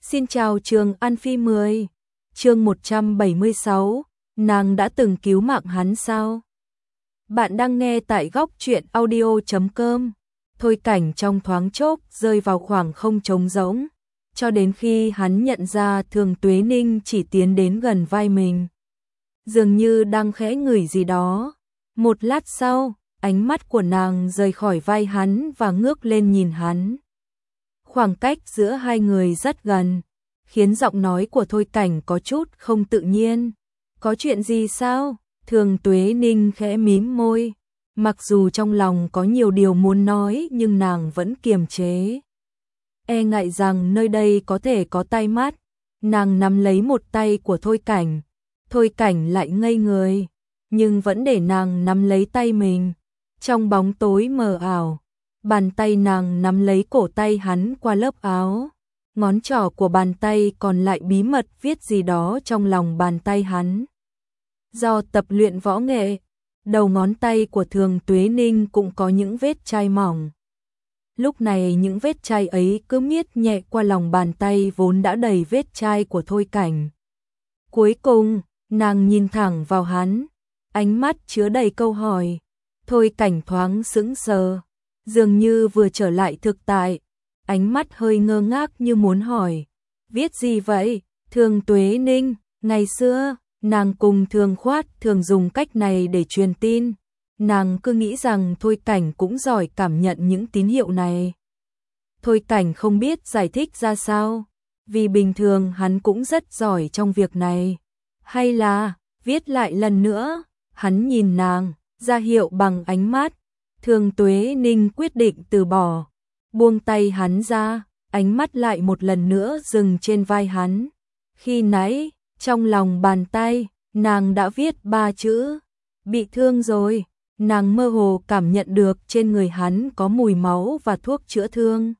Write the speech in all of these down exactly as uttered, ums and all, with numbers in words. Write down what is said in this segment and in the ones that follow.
Xin chào Trường An Phi mười. Chương một trăm bảy mươi sáu, nàng đã từng cứu mạng hắn sao? Bạn đang nghe tại góc truyện audio chấm com. Thôi Cảnh trong thoáng chốc rơi vào khoảng không trống rỗng, cho đến khi hắn nhận ra Thường Tuế Ninh chỉ tiến đến gần vai mình, dường như đang khẽ ngửi gì đó. Một lát sau, ánh mắt của nàng rời khỏi vai hắn và ngước lên nhìn hắn. Khoảng cách giữa hai người rất gần, khiến giọng nói của Thôi Cảnh có chút không tự nhiên. Có chuyện gì sao? Thường Tuế Ninh khẽ mím môi, mặc dù trong lòng có nhiều điều muốn nói nhưng nàng vẫn kiềm chế. E ngại rằng nơi đây có thể có tai mắt, nàng nắm lấy một tay của Thôi Cảnh. Thôi Cảnh lại ngây người, nhưng vẫn để nàng nắm lấy tay mình. Trong bóng tối mờ ảo, bàn tay nàng nắm lấy cổ tay hắn qua lớp áo. Ngón trỏ của bàn tay còn lại bí mật viết gì đó trong lòng bàn tay hắn. Do tập luyện võ nghệ, đầu ngón tay của Thường Tuế Ninh cũng có những vết chai mỏng. Lúc này những vết chai ấy cứ miết nhẹ qua lòng bàn tay vốn đã đầy vết chai của Thôi Cảnh. Cuối cùng, nàng nhìn thẳng vào hắn, ánh mắt chứa đầy câu hỏi. Thôi Cảnh thoáng sững sờ, dường như vừa trở lại thực tại, ánh mắt hơi ngơ ngác như muốn hỏi. Viết gì vậy? Thường Tuế Ninh, ngày xưa, nàng cùng Thường Khoát thường dùng cách này để truyền tin. Nàng cứ nghĩ rằng Thôi Cảnh cũng giỏi cảm nhận những tín hiệu này. Thôi Cảnh không biết giải thích ra sao, vì bình thường hắn cũng rất giỏi trong việc này. Hay là, viết lại lần nữa, hắn nhìn nàng, ra hiệu bằng ánh mắt. Thường Tuế Ninh quyết định từ bỏ, buông tay hắn ra, ánh mắt lại một lần nữa dừng trên vai hắn. Khi nãy, trong lòng bàn tay, nàng đã viết ba chữ, bị thương rồi. Nàng mơ hồ cảm nhận được trên người hắn có mùi máu và thuốc chữa thương.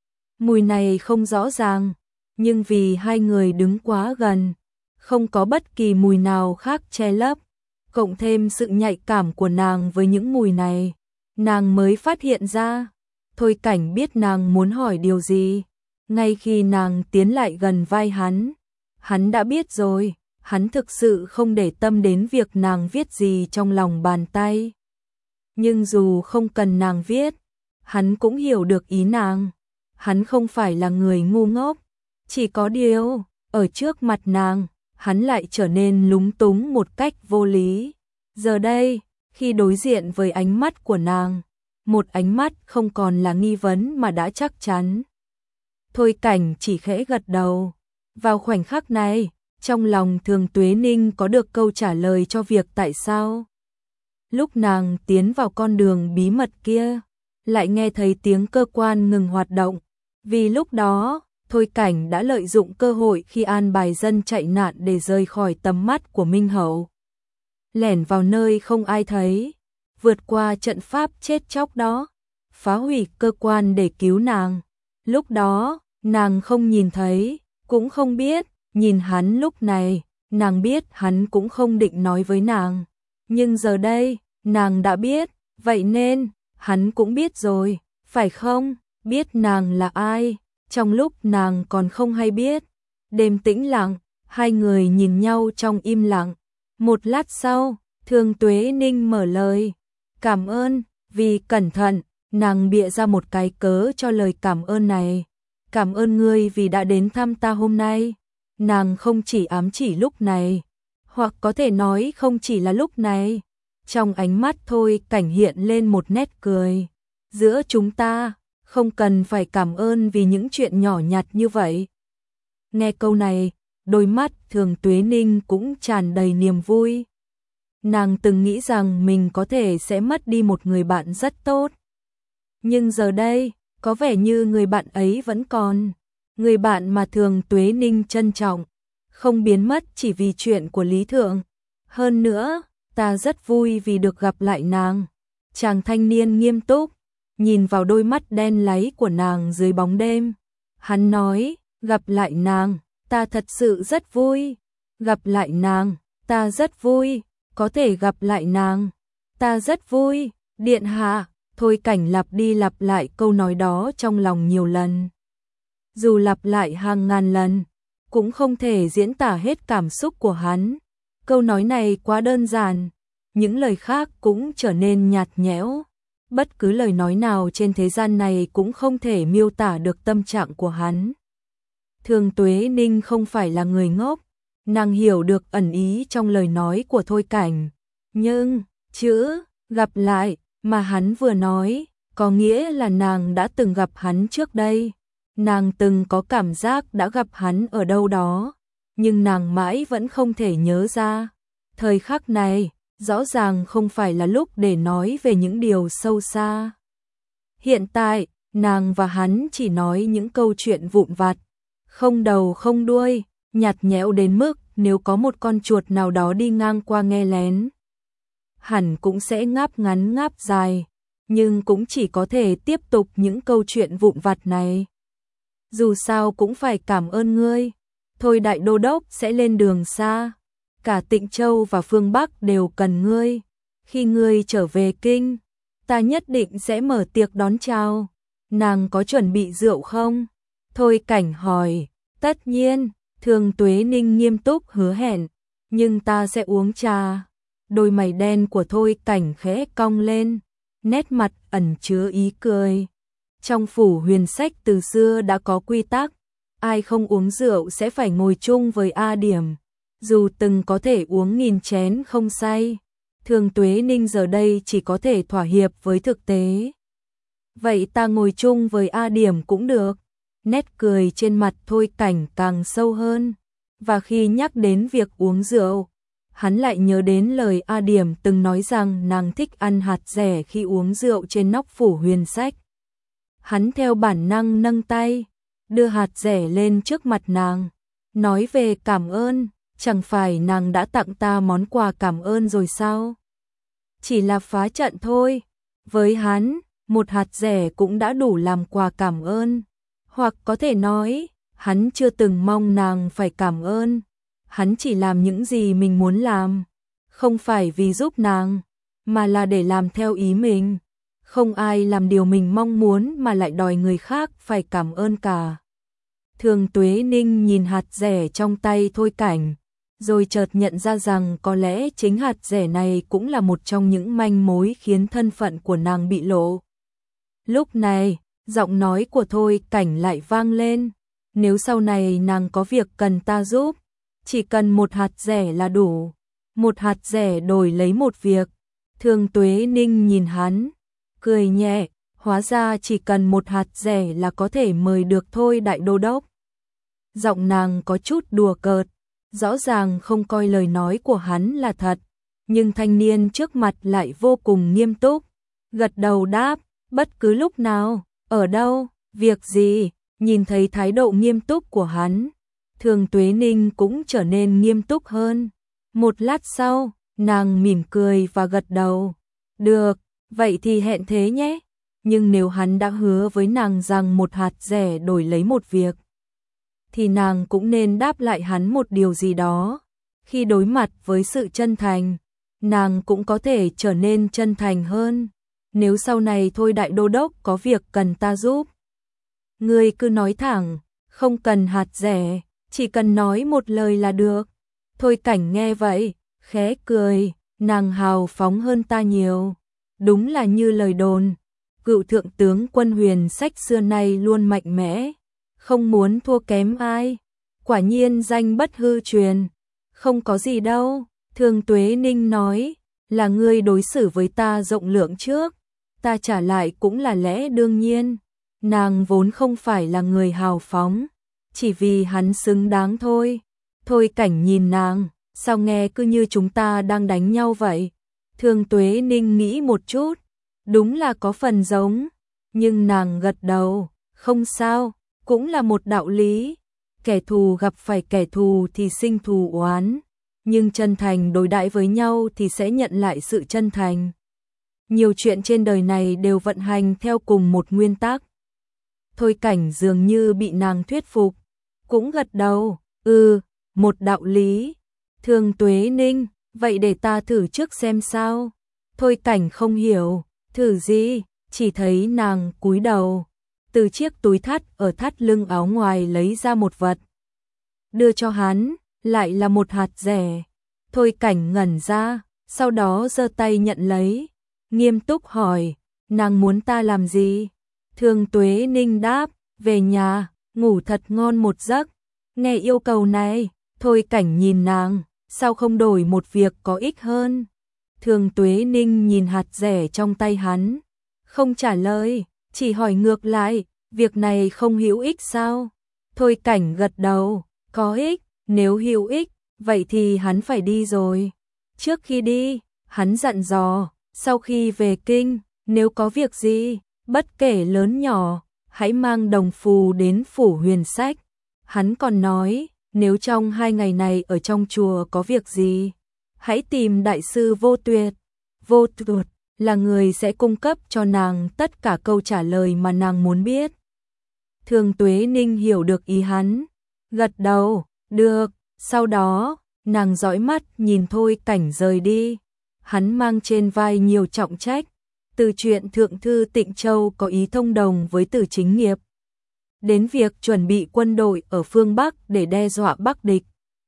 Mùi này không rõ ràng, nhưng vì hai người đứng quá gần, không có bất kỳ mùi nào khác che lấp, cộng thêm sự nhạy cảm của nàng với những mùi này, nàng mới phát hiện ra. Thôi Cảnh biết nàng muốn hỏi điều gì. Ngay khi nàng tiến lại gần vai hắn, hắn đã biết rồi. Hắn thực sự không để tâm đến việc nàng viết gì trong lòng bàn tay. Nhưng dù không cần nàng viết, hắn cũng hiểu được ý nàng. Hắn không phải là người ngu ngốc. Chỉ có điều, ở trước mặt nàng, hắn lại trở nên lúng túng một cách vô lý. Giờ đây, khi đối diện với ánh mắt của nàng, một ánh mắt không còn là nghi vấn mà đã chắc chắn. Thôi Cảnh chỉ khẽ gật đầu. Vào khoảnh khắc này, trong lòng Thường Tuế Ninh có được câu trả lời cho việc tại sao lúc nàng tiến vào con đường bí mật kia, lại nghe thấy tiếng cơ quan ngừng hoạt động. Vì lúc đó, Thôi Cảnh đã lợi dụng cơ hội khi an bài dân chạy nạn để rời khỏi tầm mắt của Minh Hậu, lẻn vào nơi không ai thấy, vượt qua trận pháp chết chóc đó, phá hủy cơ quan để cứu nàng. Lúc đó, nàng không nhìn thấy, cũng không biết. Nhìn hắn lúc này, nàng biết hắn cũng không định nói với nàng. Nhưng giờ đây, nàng đã biết, vậy nên, hắn cũng biết rồi, phải không? Biết nàng là ai, trong lúc nàng còn không hay biết. Đêm tĩnh lặng, hai người nhìn nhau trong im lặng. Một lát sau, Thường Tuế Ninh mở lời. Cảm ơn, vì cẩn thận, nàng bịa ra một cái cớ cho lời cảm ơn này. Cảm ơn ngươi vì đã đến thăm ta hôm nay. Nàng không chỉ ám chỉ lúc này, hoặc có thể nói không chỉ là lúc này. Trong ánh mắt Thôi Cảnh hiện lên một nét cười. Giữa chúng ta, không cần phải cảm ơn vì những chuyện nhỏ nhặt như vậy. Nghe câu này, đôi mắt Thường Tuế Ninh cũng tràn đầy niềm vui. Nàng từng nghĩ rằng mình có thể sẽ mất đi một người bạn rất tốt. Nhưng giờ đây, có vẻ như người bạn ấy vẫn còn. Người bạn mà Thường Tuế Ninh trân trọng, không biến mất chỉ vì chuyện của Lý Thượng. Hơn nữa, ta rất vui vì được gặp lại nàng. Chàng thanh niên nghiêm túc, nhìn vào đôi mắt đen láy của nàng dưới bóng đêm. Hắn nói, gặp lại nàng, ta thật sự rất vui. Gặp lại nàng, ta rất vui. Có thể gặp lại nàng, ta rất vui. Điện hạ, Thôi Cảnh lặp đi lặp lại câu nói đó trong lòng nhiều lần. dù lặp lại hàng ngàn lần, cũng không thể diễn tả hết cảm xúc của hắn. Câu nói này quá đơn giản, những lời khác cũng trở nên nhạt nhẽo. Bất cứ lời nói nào trên thế gian này cũng không thể miêu tả được tâm trạng của hắn. Thường Tuế Ninh không phải là người ngốc, nàng hiểu được ẩn ý trong lời nói của Thôi Cảnh. Nhưng, chữ, gặp lại, mà hắn vừa nói, có nghĩa là nàng đã từng gặp hắn trước đây. Nàng từng có cảm giác đã gặp hắn ở đâu đó, nhưng nàng mãi vẫn không thể nhớ ra. Thời khắc này, rõ ràng không phải là lúc để nói về những điều sâu xa. Hiện tại, nàng và hắn chỉ nói những câu chuyện vụn vặt, không đầu không đuôi, nhạt nhẽo đến mức nếu có một con chuột nào đó đi ngang qua nghe lén, hẳn cũng sẽ ngáp ngắn ngáp dài, nhưng cũng chỉ có thể tiếp tục những câu chuyện vụn vặt này. Dù sao cũng phải cảm ơn ngươi, thôi đại đô đốc sẽ lên đường xa, cả Tịnh Châu và phương Bắc đều cần ngươi. Khi ngươi trở về kinh, ta nhất định sẽ mở tiệc đón chào. Nàng có chuẩn bị rượu không? Thôi Cảnh hỏi. Tất nhiên, Thường Tuế Ninh nghiêm túc hứa hẹn, nhưng ta sẽ uống trà. Đôi mày đen của Thôi Cảnh khẽ cong lên, nét mặt ẩn chứa ý cười. Trong phủ Huyền Sách từ xưa đã có quy tắc, ai không uống rượu sẽ phải ngồi chung với A Điểm. Dù từng có thể uống nghìn chén không say, Thường Tuế Ninh giờ đây chỉ có thể thỏa hiệp với thực tế. Vậy ta ngồi chung với A Điểm cũng được. Nét cười trên mặt Thôi Cảnh càng sâu hơn, và khi nhắc đến việc uống rượu, hắn lại nhớ đến lời A Điểm từng nói rằng nàng thích ăn hạt dẻ khi uống rượu trên nóc phủ Huyền Sách. Hắn theo bản năng nâng tay, đưa hạt dẻ lên trước mặt nàng, nói về cảm ơn, chẳng phải nàng đã tặng ta món quà cảm ơn rồi sao? Chỉ là phá trận thôi, với hắn, một hạt dẻ cũng đã đủ làm quà cảm ơn. Hoặc có thể nói, hắn chưa từng mong nàng phải cảm ơn, hắn chỉ làm những gì mình muốn làm, không phải vì giúp nàng, mà là để làm theo ý mình. Không ai làm điều mình mong muốn mà lại đòi người khác phải cảm ơn cả. Thường Tuế Ninh nhìn hạt dẻ trong tay Thôi Cảnh, rồi chợt nhận ra rằng có lẽ chính hạt dẻ này cũng là một trong những manh mối khiến thân phận của nàng bị lộ. Lúc này, giọng nói của Thôi Cảnh lại vang lên, nếu sau này nàng có việc cần ta giúp, chỉ cần một hạt dẻ là đủ. Một hạt dẻ đổi lấy một việc. Thường Tuế Ninh nhìn hắn, cười nhẹ, hóa ra chỉ cần một hạt dẻ là có thể mời được Thôi đại đô đốc. Giọng nàng có chút đùa cợt, rõ ràng không coi lời nói của hắn là thật, nhưng thanh niên trước mặt lại vô cùng nghiêm túc, gật đầu đáp, bất cứ lúc nào, ở đâu, việc gì. Nhìn thấy thái độ nghiêm túc của hắn, Thường Tuế Ninh cũng trở nên nghiêm túc hơn. Một lát sau, nàng mỉm cười và gật đầu. Được, vậy thì hẹn thế nhé. Nhưng nếu hắn đã hứa với nàng rằng một hạt dẻ đổi lấy một việc, thì nàng cũng nên đáp lại hắn một điều gì đó. Khi đối mặt với sự chân thành, nàng cũng có thể trở nên chân thành hơn. Nếu sau này Thôi đại đô đốc có việc cần ta giúp, ngươi cứ nói thẳng, không cần hạt dẻ, chỉ cần nói một lời là được. Thôi Cảnh nghe vậy, khẽ cười, nàng hào phóng hơn ta nhiều. Đúng là như lời đồn, cựu thượng tướng quân Huyền Sách xưa nay luôn mạnh mẽ, không muốn thua kém ai. Quả nhiên danh bất hư truyền. Không có gì đâu, Thường Tuế Ninh nói, là ngươi đối xử với ta rộng lượng trước, ta trả lại cũng là lẽ đương nhiên. Nàng vốn không phải là người hào phóng, chỉ vì hắn xứng đáng thôi. Thôi Cảnh nhìn nàng, sao nghe cứ như chúng ta đang đánh nhau vậy? Thường Tuế Ninh nghĩ một chút, đúng là có phần giống, nhưng nàng gật đầu, không sao, cũng là một đạo lý. Kẻ thù gặp phải kẻ thù thì sinh thù oán, nhưng chân thành đối đãi với nhau thì sẽ nhận lại sự chân thành. Nhiều chuyện trên đời này đều vận hành theo cùng một nguyên tắc. Thôi Cảnh dường như bị nàng thuyết phục, cũng gật đầu, ừ, một đạo lý. Thường Tuế Ninh, vậy để ta thử trước xem sao. Thôi Cảnh không hiểu, thử gì, chỉ thấy nàng cúi đầu, từ chiếc túi thắt ở thắt lưng áo ngoài lấy ra một vật. Đưa cho hắn, lại là một hạt rẻ. Thôi Cảnh ngẩn ra, sau đó giơ tay nhận lấy, nghiêm túc hỏi, nàng muốn ta làm gì? Thường Tuế Ninh đáp, về nhà, ngủ thật ngon một giấc. Nghe yêu cầu này, Thôi Cảnh nhìn nàng, sao không đổi một việc có ích hơn? Thường Tuế Ninh nhìn hạt rẻ trong tay hắn, không trả lời, chỉ hỏi ngược lại, việc này không hữu ích sao? Thôi Cảnh gật đầu, có ích, nếu hữu ích, vậy thì hắn phải đi rồi. Trước khi đi, hắn dặn dò, sau khi về kinh, nếu có việc gì, bất kể lớn nhỏ, hãy mang đồng phù đến phủ Huyền Sách. Hắn còn nói, nếu trong hai ngày này ở trong chùa có việc gì, hãy tìm đại sư Vô Tuyệt. Vô Tuyệt là người sẽ cung cấp cho nàng tất cả câu trả lời mà nàng muốn biết. Thường Tuế Ninh hiểu được ý hắn, gật đầu, được, sau đó, nàng dõi mắt nhìn Thôi Cảnh rời đi. Hắn mang trên vai nhiều trọng trách, từ chuyện Thượng thư Tịnh Châu có ý thông đồng với Từ Chính Nghiệp, đến việc chuẩn bị quân đội ở phương Bắc để đe dọa Bắc địch.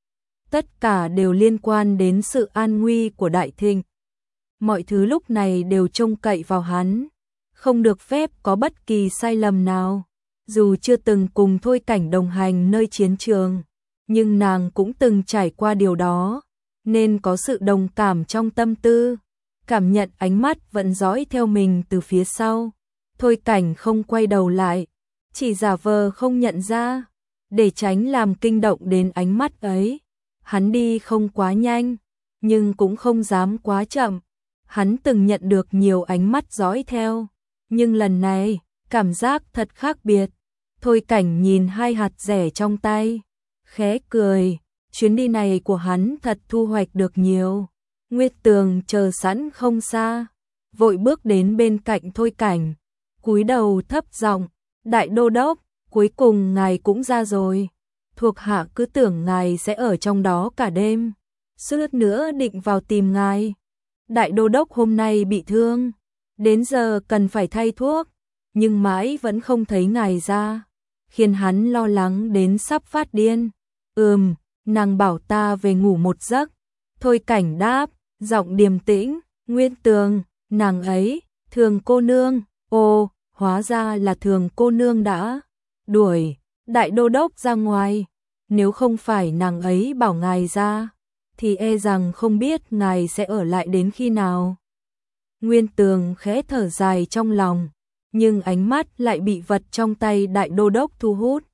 Tất cả đều liên quan đến sự an nguy của Đại Thịnh. Mọi thứ lúc này đều trông cậy vào hắn, không được phép có bất kỳ sai lầm nào. Dù chưa từng cùng Thôi Cảnh đồng hành nơi chiến trường, nhưng nàng cũng từng trải qua điều đó, nên có sự đồng cảm trong tâm tư, cảm nhận ánh mắt vẫn dõi theo mình từ phía sau. Thôi Cảnh không quay đầu lại, chỉ giả vờ không nhận ra, để tránh làm kinh động đến ánh mắt ấy. Hắn đi không quá nhanh, nhưng cũng không dám quá chậm. Hắn từng nhận được nhiều ánh mắt dõi theo, nhưng lần này, cảm giác thật khác biệt. Thôi Cảnh nhìn hai hạt rẻ trong tay, khẽ cười, chuyến đi này của hắn thật thu hoạch được nhiều. Nguyệt Tường chờ sẵn không xa, vội bước đến bên cạnh Thôi Cảnh, cúi đầu thấp giọng, đại đô đốc, cuối cùng ngài cũng ra rồi. Thuộc hạ cứ tưởng ngài sẽ ở trong đó cả đêm, suốt nữa định vào tìm ngài. Đại đô đốc hôm nay bị thương, đến giờ cần phải thay thuốc, nhưng mãi vẫn không thấy ngài ra, khiến hắn lo lắng đến sắp phát điên. Ừm, nàng bảo ta về ngủ một giấc. Thôi Cảnh đáp, giọng điềm tĩnh, Nguyên Tường, nàng ấy, Thường cô nương. Ồ, hóa ra là Thường cô nương đã đuổi đại đô đốc ra ngoài. Nếu không phải nàng ấy bảo ngài ra, thì e rằng không biết ngài sẽ ở lại đến khi nào. Nguyên Tường khẽ thở dài trong lòng, nhưng ánh mắt lại bị vật trong tay đại đô đốc thu hút.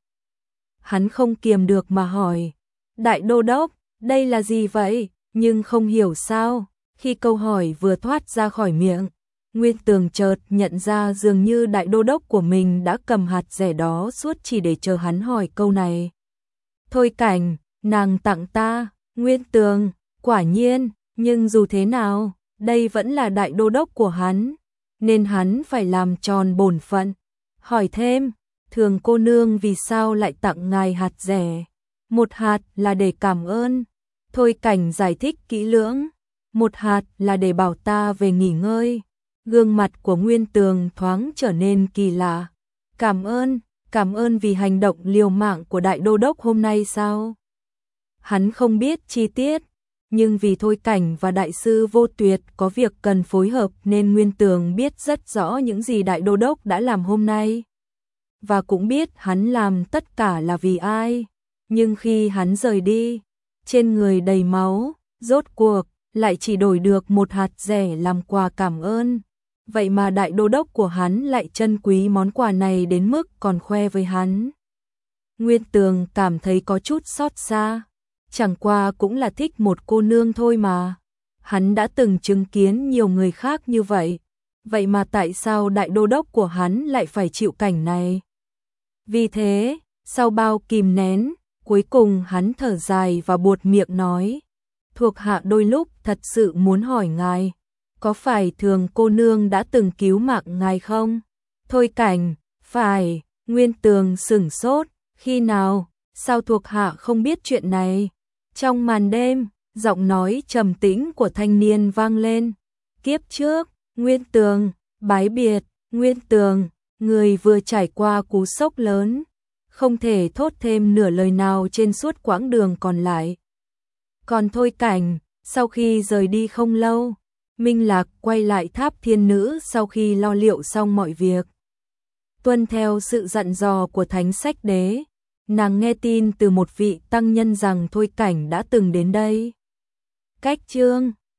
Hắn không kiềm được mà hỏi, đại đô đốc, đây là gì vậy? Nhưng không hiểu sao, khi câu hỏi vừa thoát ra khỏi miệng, Nguyên Tường chợt nhận ra dường như đại đô đốc của mình đã cầm hạt rẻ đó suốt chỉ để chờ hắn hỏi câu này. Thôi Cảnh, nàng tặng ta. Nguyên Tường, quả nhiên, nhưng dù thế nào, đây vẫn là đại đô đốc của hắn, nên hắn phải làm tròn bổn phận. Hỏi thêm, Thường cô nương vì sao lại tặng ngài hạt rẻ? Một hạt là để cảm ơn. Thôi Cảnh giải thích kỹ lưỡng. Một hạt là để bảo ta về nghỉ ngơi. Gương mặt của Nguyên Tường thoáng trở nên kỳ lạ. Cảm ơn, cảm ơn vì hành động liều mạng của đại đô đốc hôm nay sao? Hắn không biết chi tiết, nhưng vì Thôi Cảnh và đại sư Vô Tuyệt có việc cần phối hợp nên Nguyên Tường biết rất rõ những gì đại đô đốc đã làm hôm nay. Và cũng biết hắn làm tất cả là vì ai. Nhưng khi hắn rời đi, trên người đầy máu, rốt cuộc, lại chỉ đổi được một hạt rẻ làm quà cảm ơn. Vậy mà đại đô đốc của hắn lại trân quý món quà này đến mức còn khoe với hắn. Nguyên Tường cảm thấy có chút xót xa. Chẳng qua cũng là thích một cô nương thôi mà. Hắn đã từng chứng kiến nhiều người khác như vậy. Vậy mà tại sao đại đô đốc của hắn lại phải chịu cảnh này? Vì thế, sau bao kìm nén, cuối cùng hắn thở dài và buột miệng nói. Thuộc hạ đôi lúc thật sự muốn hỏi ngài, có phải Thường cô nương đã từng cứu mạng ngài không? Thôi Cảnh, phải. Nguyên Tường sửng sốt, khi nào, sao thuộc hạ không biết chuyện này? Trong màn đêm, giọng nói trầm tĩnh của thanh niên vang lên. Kiếp trước, Nguyên Tường, bái biệt. Nguyên Tường, Người vừa trải qua cú sốc lớn, không thể thốt thêm nửa lời nào trên suốt quãng đường còn lại. Còn Thôi Cảnh, sau khi rời đi không lâu, Minh Lạc quay lại Tháp Thiên Nữ sau khi lo liệu xong mọi việc. Tuân theo sự dặn dò của Thánh Sách Đế, nàng nghe tin từ một vị tăng nhân rằng Thôi Cảnh đã từng đến đây. Cách chương